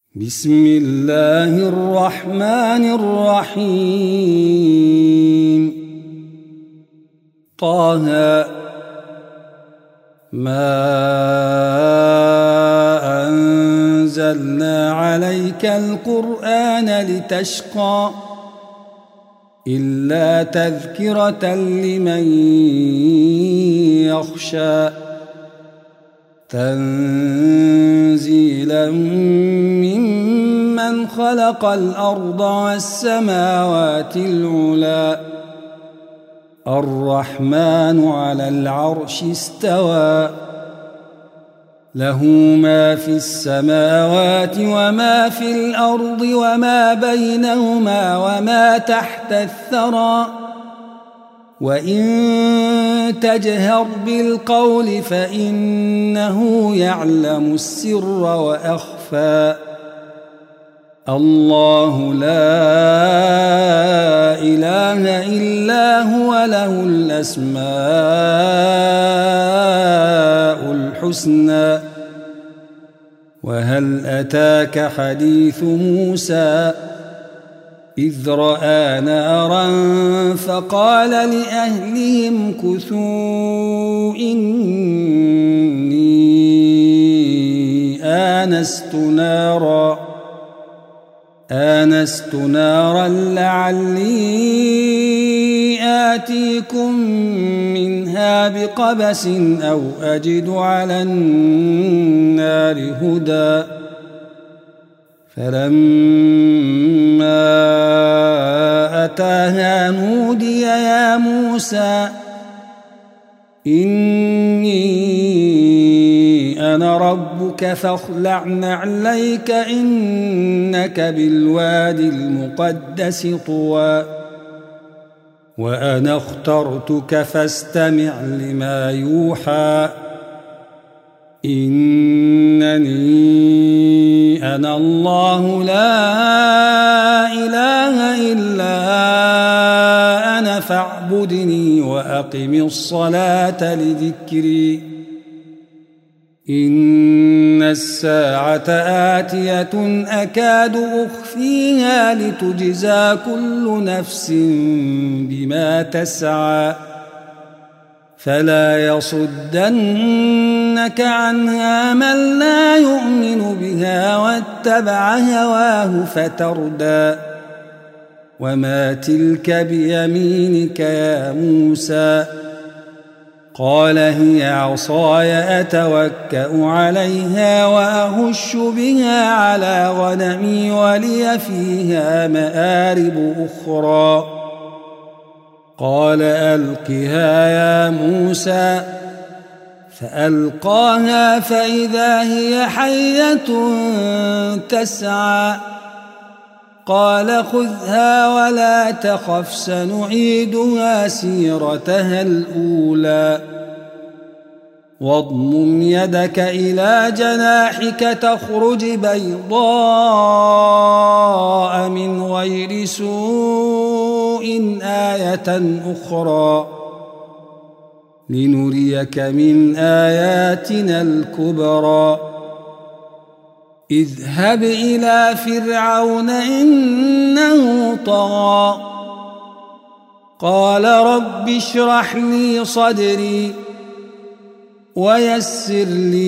بسم الله الرحمن الرحيم طه ما أنزلنا عليك القرآن لتشقى إلا تذكرة لمن يخشى تنزيلا ممن خلق الأرض والسماوات العلى الرحمن على العرش استوى له ما في السماوات وما في الأرض وما بينهما وما تحت الثرى وإن تجهر بالقول فإنه يعلم السر وأخفى الله لا إله إلا هو له الأسماء الحسنى وهل أتاك حديث موسى إذ رأى نارا فقال لأهلهم كثوا إني آنست نارا لعلي آتيكم منها بقبس أو أجد على النار هدى فلما أتاها نودي يا موسى إني أنا ربك فاخلع نعليك إنك بالوادي المقدس طوى وأنا اخترتك فاستمع لما يوحى إنني أنا الله لا إله إلا أنا فاعبدني وأقم الصلاة لذكري إن الساعة آتية أكاد أخفيها لتجزى كل نفس بما تسعى فلا يصدنك عنها من لا يؤمن بها واتبع هواه فتردى وما تلك بيمينك يا موسى قال هي عصاي أتوكأ عليها وأهش بها على غنمي ولي فيها مآرب أخرى قال ألقها يا موسى فألقاها فإذا هي حية تسعى قال خذها ولا تخف سنعيدها سيرتها الأولى واضمم يدك إلى جناحك تخرج بيضاء من غير سوء آية أخرى لنريك من آياتنا الكبرى اذهب إلى فرعون إنه طغى قال رب اشرح لي صدري ويسر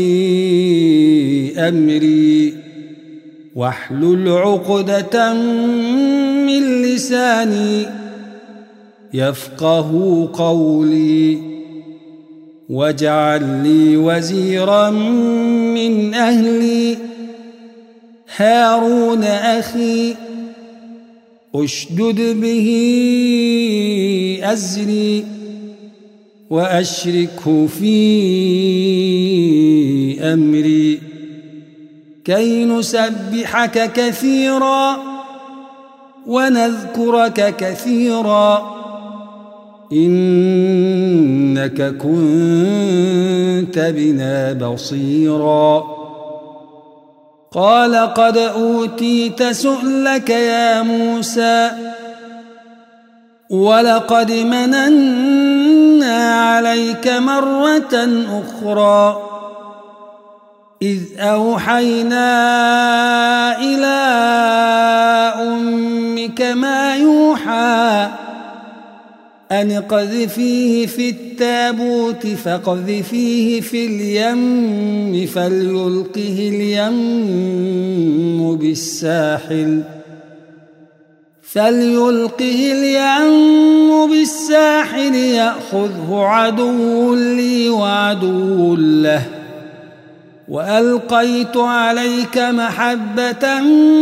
لي أمري واحلل عقدة من لساني يفقه قولي واجعل لي وزيرا من أهلي هارون أخي أشدد به أزري وأشركه في أمري كي نسبحك كثيرا ونذكرك كثيرا إنك كنت بنا بصيرا قال قد أوتيت سؤلك يا موسى ولقد مننا عليك مرة أخرى إذ أوحينا إلى أن اقذفيه في التابوت فاقذفيه في اليم فليلقه اليم بالساحل يأخذه عدو لي وعدو له وألقيت عليك محبة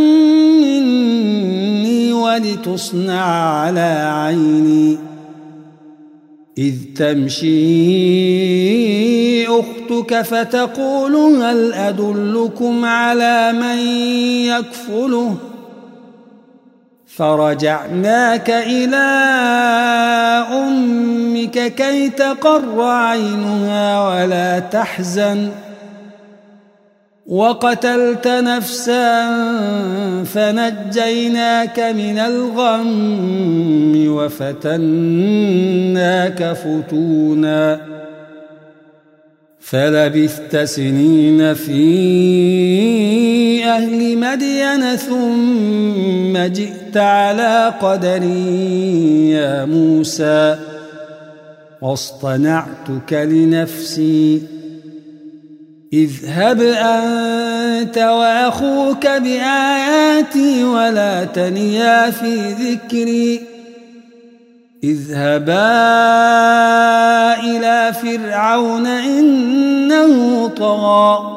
مني ولتصنع على عيني إذ تمشي أختك فتقول هل أدلكم على من يكفله فرجعناك إلى أمك كي تقر عينها ولا تحزن وقتلت نفسا فنجيناك من الغم وفتناك فتونا فلبثت سنين في أهل مدين ثم جئت على قدري يا موسى واصطنعتك لنفسي اذهب أنت وأخوك بآياتي ولا تنيا في ذكري اذهبا إلى فرعون إنه طغى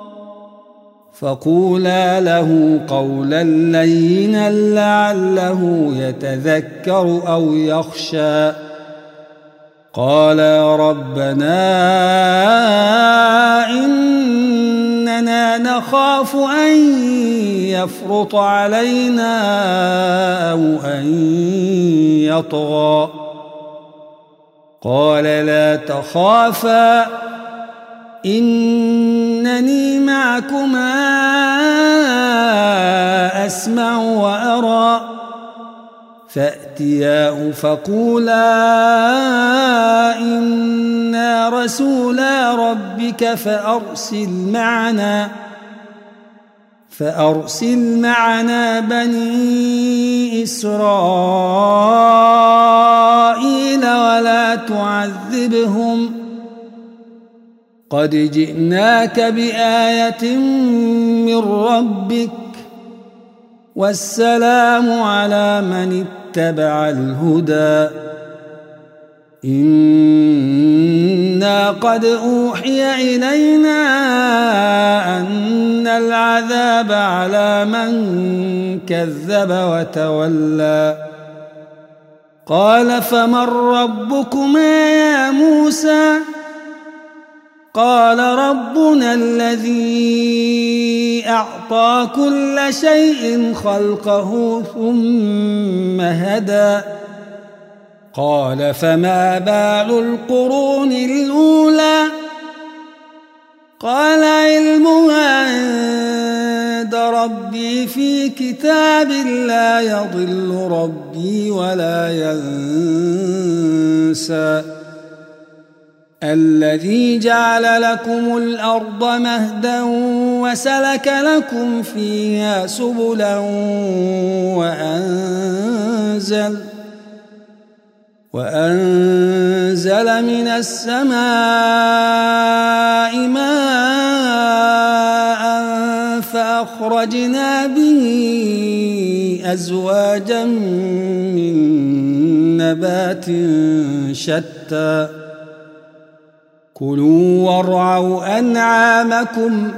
فقولا له قولا لينا لعله يتذكر أو يخشى قال ربنا إننا نخاف أن يفرط علينا أو أن يطغى قال لا تخافا إنني معكما أسمع وأرى فأتياه فقولا إنا رسولا ربك فأرسل معنا بني إسرائيل ولا تعذبهم قد جئناك بآية من ربك والسلام على من اتبع الهدى إنا قد أوحي إلينا أن العذاب على من كذب وتولى قال فمن ربكما يا موسى قال ربنا الذي أعطى كل شيء خلقه ثم هدى قال فما بال القرون الأولى قال علمها عند ربي في كتاب لا يضل ربي ولا ينسى الذي جعل لكم الأرض مهدا وسلك لكم فيها سبلا وأنزل من السماء ماء فأخرجنا به أزواجا من نبات شتى كلوا وارعوا أنعامكم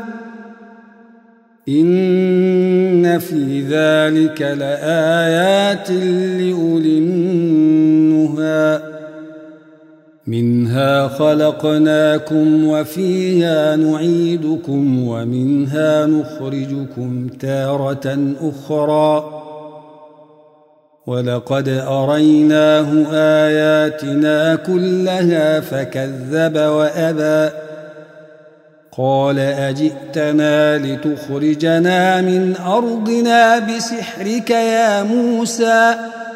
إن في ذلك لآيات لأولي النهى منها خلقناكم وفيها نعيدكم ومنها نخرجكم تارة أخرى ولقد أريناه آياتنا كلها فكذب وأبى قال أجئتنا لتخرجنا من أرضنا بسحرك يا موسى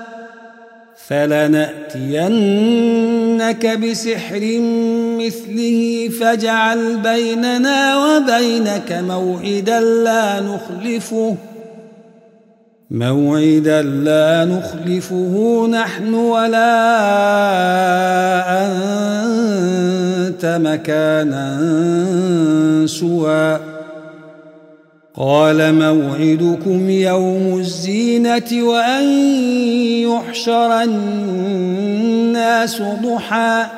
فلنأتينك بسحر مثله فاجعل بيننا وبينك موعدا موعدا لا نخلفه نحن ولا أنت مكانا سوى قال موعدكم يوم الزينة وأن يحشر الناس ضحى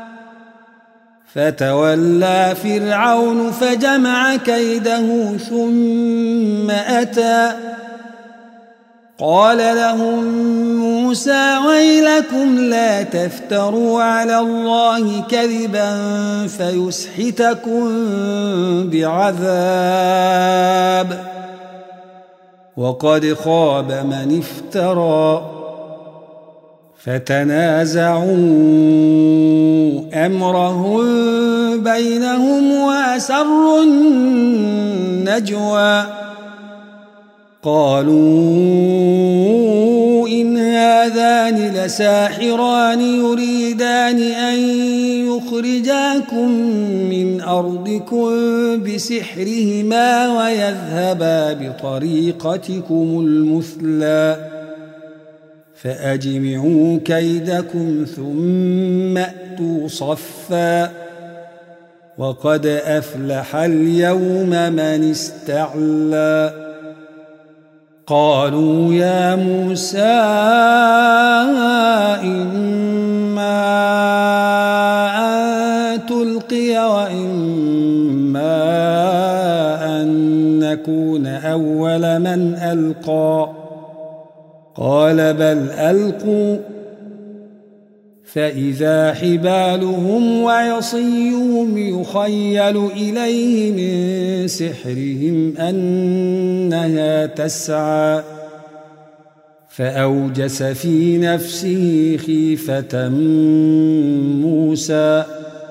فتولى فرعون فجمع كيده ثم أتى قال لهم موسى ويلكم لا تفتروا على الله كذبا فيسحتكم بعذاب وقد خاب من افترى فتنازعوا أمرهم بينهم وأسروا النجوى قالوا إن هذان لساحران يريدان أن يخرجاكم من أرضكم بسحرهما ويذهبا بطريقتكم المثلى فأجمعوا كيدكم ثم أتوا صفا وقد أفلح اليوم من استعلى قالوا يا موسى إما أن تلقي وإما أن نكون أول من ألقى قال بل ألقوا فإذا حبالهم وعصيهم يخيل إليه من سحرهم أنها تسعى فأوجس في نفسه خيفة موسى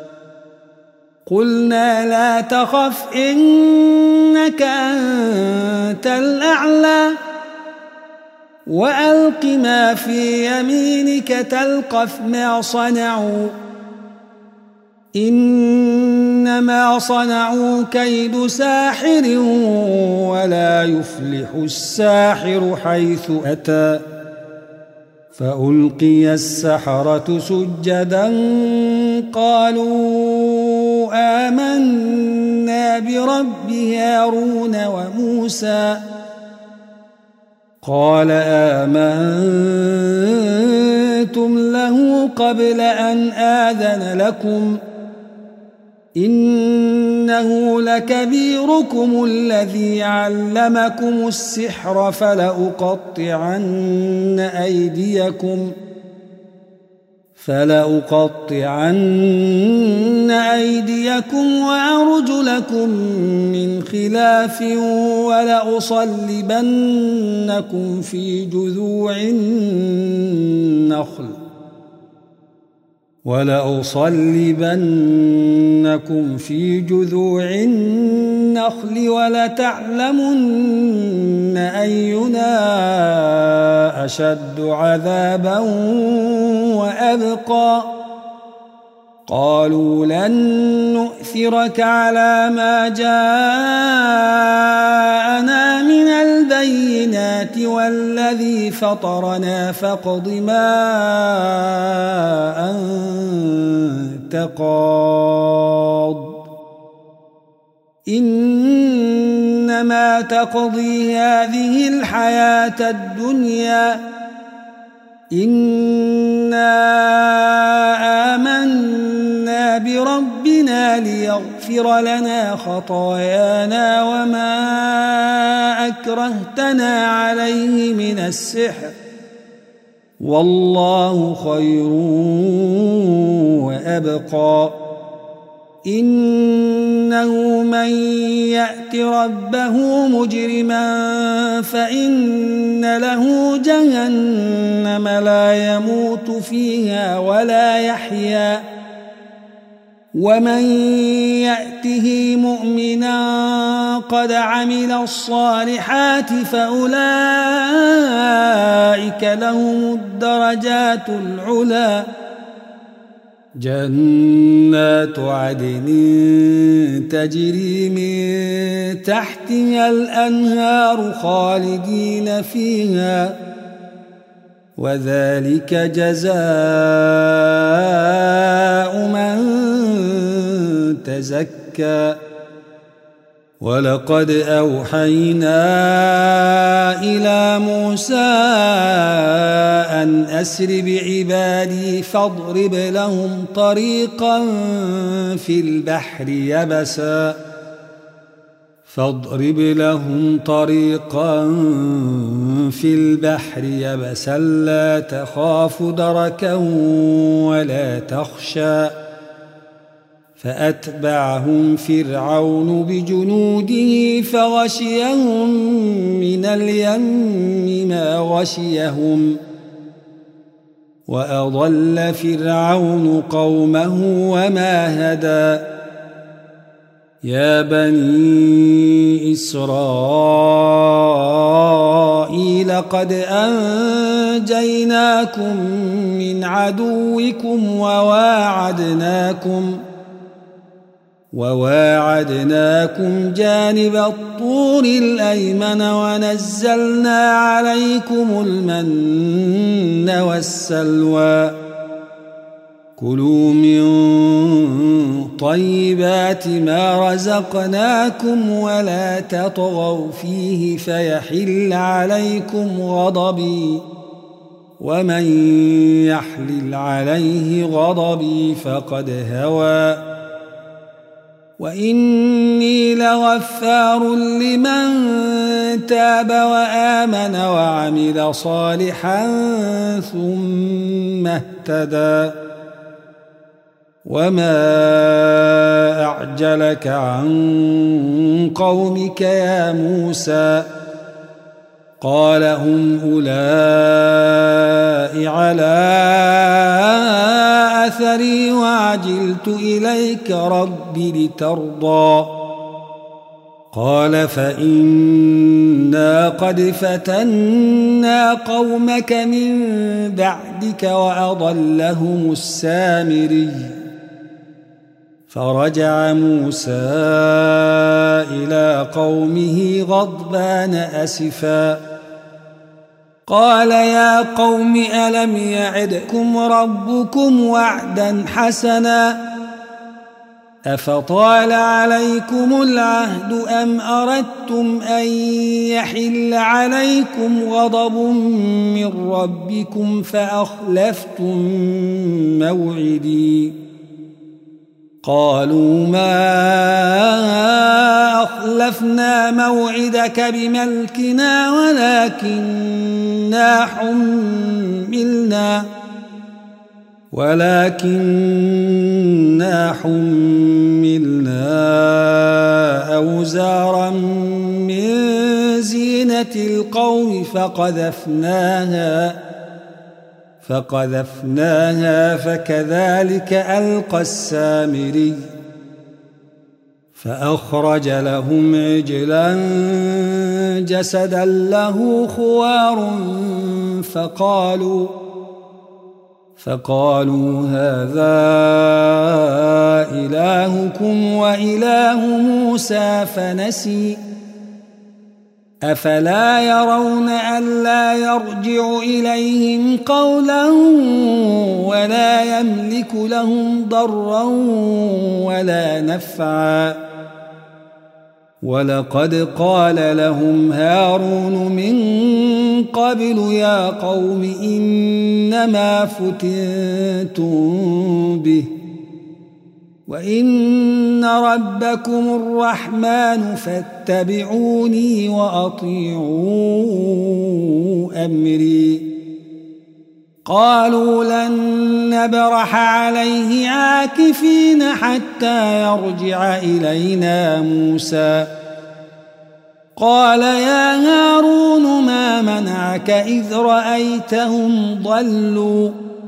قلنا لا تخف إنك أنت الأعلى وألق ما في يمينك تلقف ما صنعوا إنما صنعوا كيد ساحر ولا يفلح الساحر حيث أتى فألقي السحرة سجدا قالوا آمنا برب هارون وموسى قال آمنتم له قبل أن آذن لكم إنه لكبيركم الذي علمكم السحر فلأقطعن أيديكم وأرجلكم من خلاف ولأصلبنكم في جذوع النخل ولتعلمن أينا أشد عذابا وأبقى قالوا لن نؤثرك على ما جاءنا من البينات والذي فطرنا فاقض ما أنت قاض إنما تقضي هذه الحياة الدنيا إنا آمنا بربنا ليغفر لنا خطايانا وما أكرهتنا عليه من السحر والله خير وأبقى إنه من يأت ربه مجرما فإن له جهنم لا يموت فيها ولا يحيا ومن يأته مؤمنا قد عمل الصالحات فأولئك لهم الدرجات العلى جنات عدن تجري من تحتها الأنهار خالدين فيها وذلك جزاء من تزكى ولقد أوحينا إلى موسى أن أسر بعبادي فاضرب لهم طريقا في البحر يبسا لا تخاف دركا ولا تخشى فأتبعهم فرعون بجنوده فغشيهم من اليم ما غشيهم وأضل فرعون قومه وما هدى يا بني إسرائيل قد أنجيناكم من عدوكم وواعدناكم جانب الطور الأيمن ونزلنا عليكم المن والسلوى كلوا من طيبات ما رزقناكم ولا تطغوا فيه فيحل عليكم غضبي ومن يحلل عليه غضبي فقد هوى وإني لغفار لمن تاب وآمن وعمل صالحا ثم اهتدى وما أعجلك عن قومك يا موسى قال هم أولئك على أثري وعجلت إليك رب لترضى قال فإنا قد فتنا قومك من بعدك وأضلهم السامري فرجع موسى إلى قومه غضبان أسفا قال يا قوم ألم يعدكم ربكم وعدا حسنا أفطال عليكم العهد أم أردتم أن يحل عليكم غضب من ربكم فأخلفتم موعدي قالوا ما أخلفنا موعدك بملكنا ولكننا حملنا أوزارا من زينة القوم فقذفناها فكذلك ألقى السامري فأخرج لهم عجلا جسدا له خوار فقالوا هذا إلهكم وإله موسى فنسي أفلا يرون ألا يرجع إليهم قولا ولا يملك لهم ضرا ولا نفعا ولقد قال لهم هارون من قبل يا قوم إنما فتنتم به وإن ربكم الرحمن فاتبعوني وأطيعوا أمري قالوا لن نبرح عليه عاكفين حتى يرجع إلينا موسى قال يا هارون ما منعك إذ رأيتهم ضلوا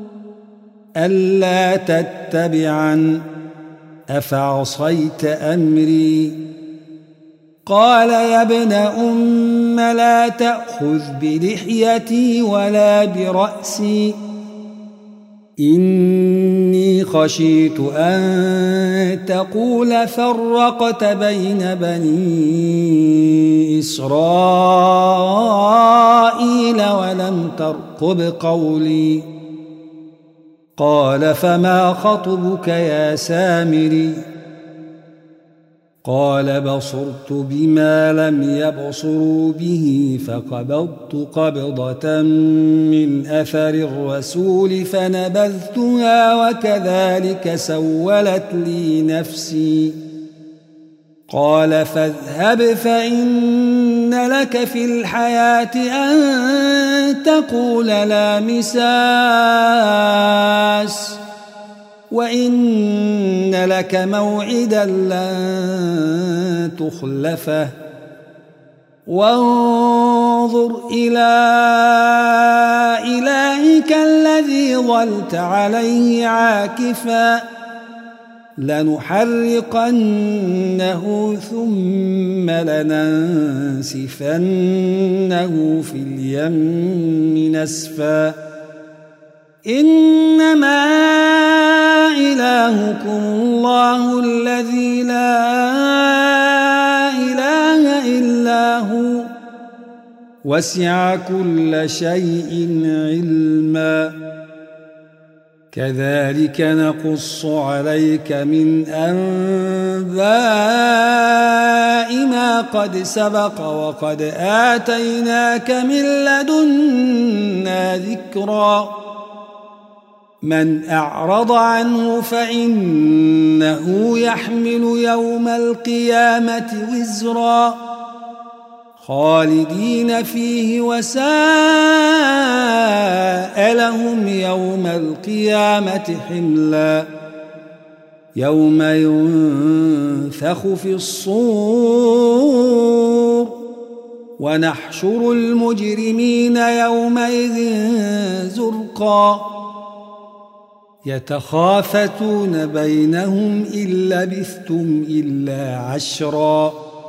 ألا تتبعن أفعصيت أمري قال يا ابن أم لا تأخذ بلحيتي ولا برأسي إني خشيت أن تقول فرقت بين بني إسرائيل ولم ترقب قولي قال فما خطبك يا سامري قال بصرت بما لم يبصروا به فقبضت قبضة من أثر الرسول فنبذتها وكذلك سولت لي نفسي قال فاذهب فإن لك في الحياة أن تقول لا مساس وإن لك موعدا لن تخلفه وانظر إلى إلهك الذي ظلت عليه عاكفا لنحرقنه ثم لننسفنه في اليم نسفا إنما إلهكم الله الذي لا إله إلا هو وسع كل شيء علما كذلك نقص عليك من أنباء ما قد سبق وقد آتيناك من لدنا ذكرا من أعرض عنه فإنه يحمل يوم القيامة وزرا خالدين فيه وساء لهم يوم القيامة حملا يوم ينفخ في الصور ونحشر المجرمين يومئذ زرقا يتخافتون بينهم إن لبثتم إلا عشرا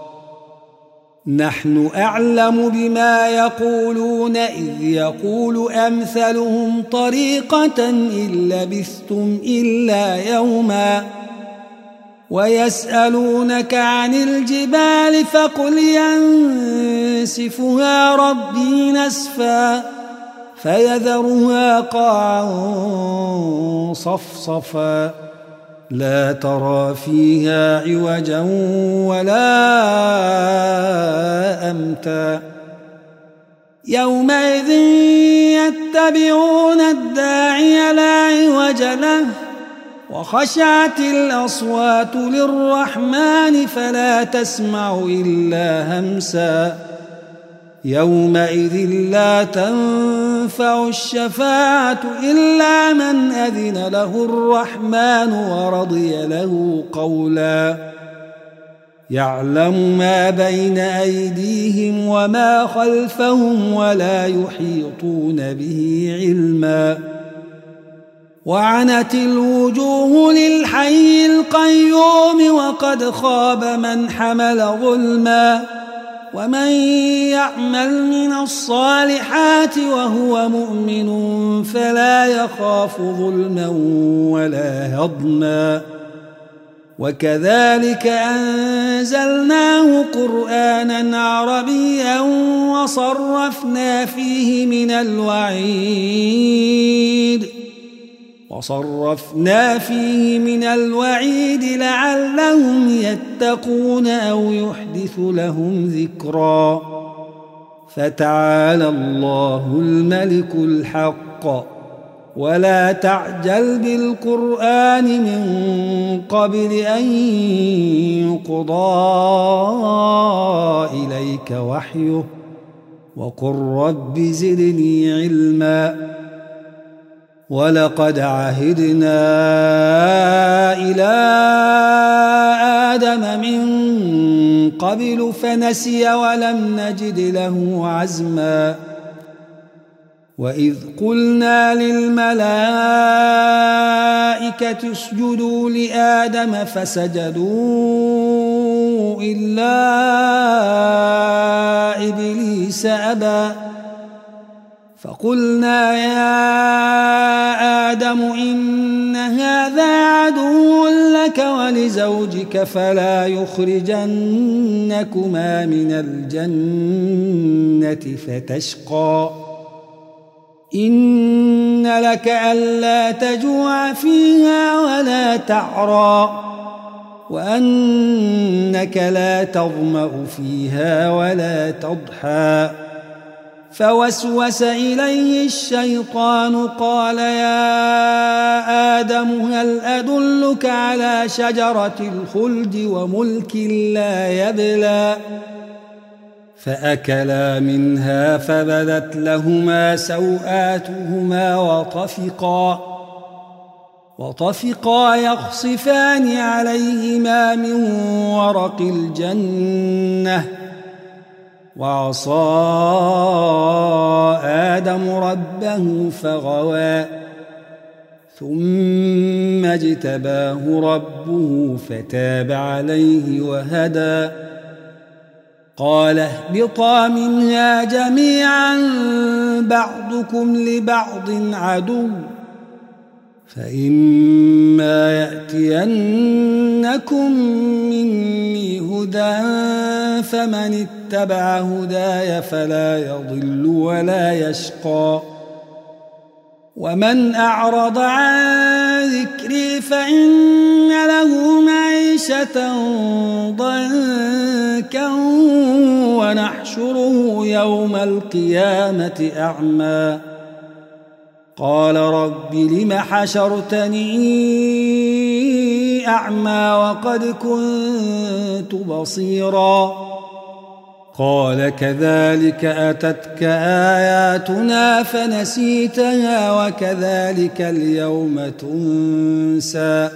نحن أعلم بما يقولون إذ يقول أمثلهم طريقة إن لبثتم إلا يوما ويسألونك عن الجبال فقل ينسفها ربي نسفا فيذرها قاعا صفصفا لا ترى فيها عوجا ولا أمتا يومئذ يتبعون الداعي لا عوج له وخشعت الأصوات للرحمن فلا تسمع إلا همسا يومئذ لا تنفع الشفاعة إلا من أذن له الرحمن ورضي له قولا يعلم ما بين أيديهم وما خلفهم ولا يحيطون به علما وعنت الوجوه للحي القيوم وقد خاب من حمل ظلما ومن يعمل من الصالحات وهو مؤمن فلا يخاف ظلما ولا هضما وكذلك أنزلناه قرآنا عربيا وصرفنا فيه من الوعيد لعلهم يتقون أو يحدث لهم ذكرا فتعالى الله الملك الحق ولا تعجل بالقرآن من قبل أن يقضى إليك وحيه وقل رب زدني علما ولقد عهدنا إلى آدم من قبل فنسي ولم نجد له عزما وإذ قلنا للملائكة اسجدوا لآدم فسجدوا إلا إبليس أبى فقلنا يا آدم إن هذا عدو لك ولزوجك فلا يخرجنكما من الجنة فتشقى إن لك ألا تجوع فيها ولا تعرى وأنك لا تظمأ فيها ولا تضحى فوسوس إليه الشيطان قال يا آدم هل أدلك على شجرة الخلد وملك لا يبلى فأكلا منها فبدت لهما سوآتهما وطفقا يخصفان عليهما من ورق الجنة وعصى آدم ربه فغوى ثم اجتباه ربه فتاب عليه وهدى قال اهبطا منها جميعا بعضكم لبعض عدو فإما يأتينكم مني هدى فمن اتبع هداي فلا يضل ولا يشقى ومن أعرض عن ذكري فإن له معيشة ضنكا ونحشره يوم القيامة أعمى قال رب لم حشرتني أعمى وقد كنت بصيرا قال كذلك أتتك آياتنا فنسيتها وكذلك اليوم تنسى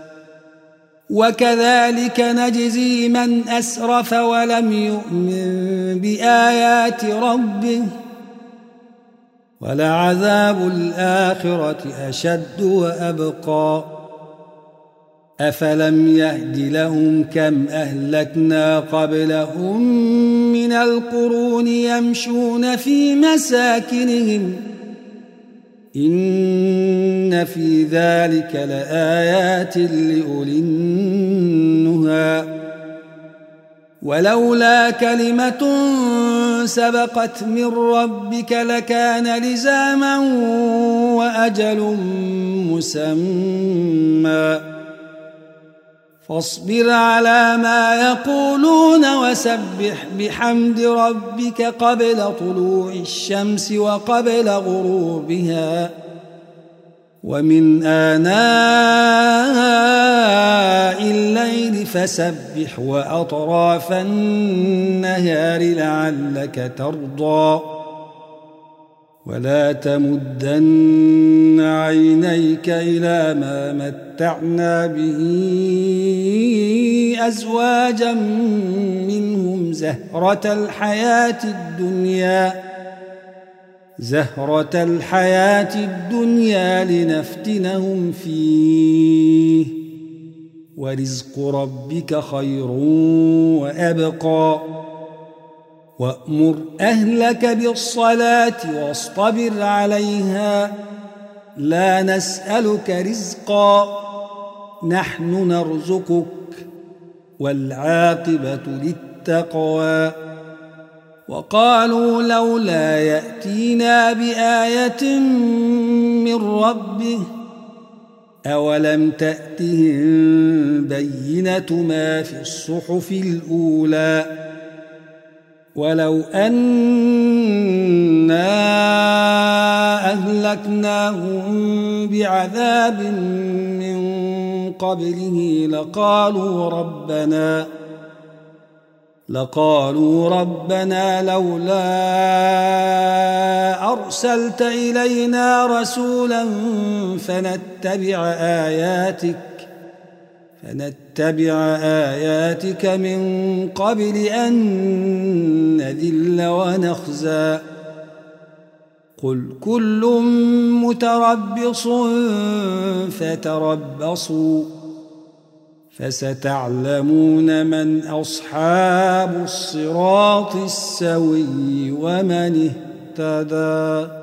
وكذلك نجزي من أسرف ولم يؤمن بآيات ربه ولعذاب الآخرة أشد وأبقى أفلم يهد لهم كم أهلكنا قبلهم من القرون يمشون في مساكنهم إن في ذلك لآيات لأولي النهى ولولا كلمة سبقت من ربك لكان لزاما وأجل مسمى فاصبر على ما يقولون وسبح بحمد ربك قبل طلوع الشمس وقبل غروبها ومن آناء الليل فسبح وأطراف النهار لعلك ترضى ولا تمدن عينيك إلى ما متعنا به أزواجا منهم زهرة الحياة الدنيا لنفتنهم فيه ورزق ربك خير وأبقى وأمر أهلك بالصلاة واصطبر عليها لا نسألك رزقا نحن نرزقك والعاقبة للتقوى وقالوا لولا يأتينا بآية من ربه أولم تأتهم بينة ما في الصحف الأولى ولو أنا أهلكناهم بعذاب من قبله لقالوا ربنا لولا أرسلت إلينا رسولا فنتبع آياتك من قبل أن نذل ونخزى قل كل متربص فتربصوا فستعلمون من أصحاب الصراط السوي ومن اهتدى.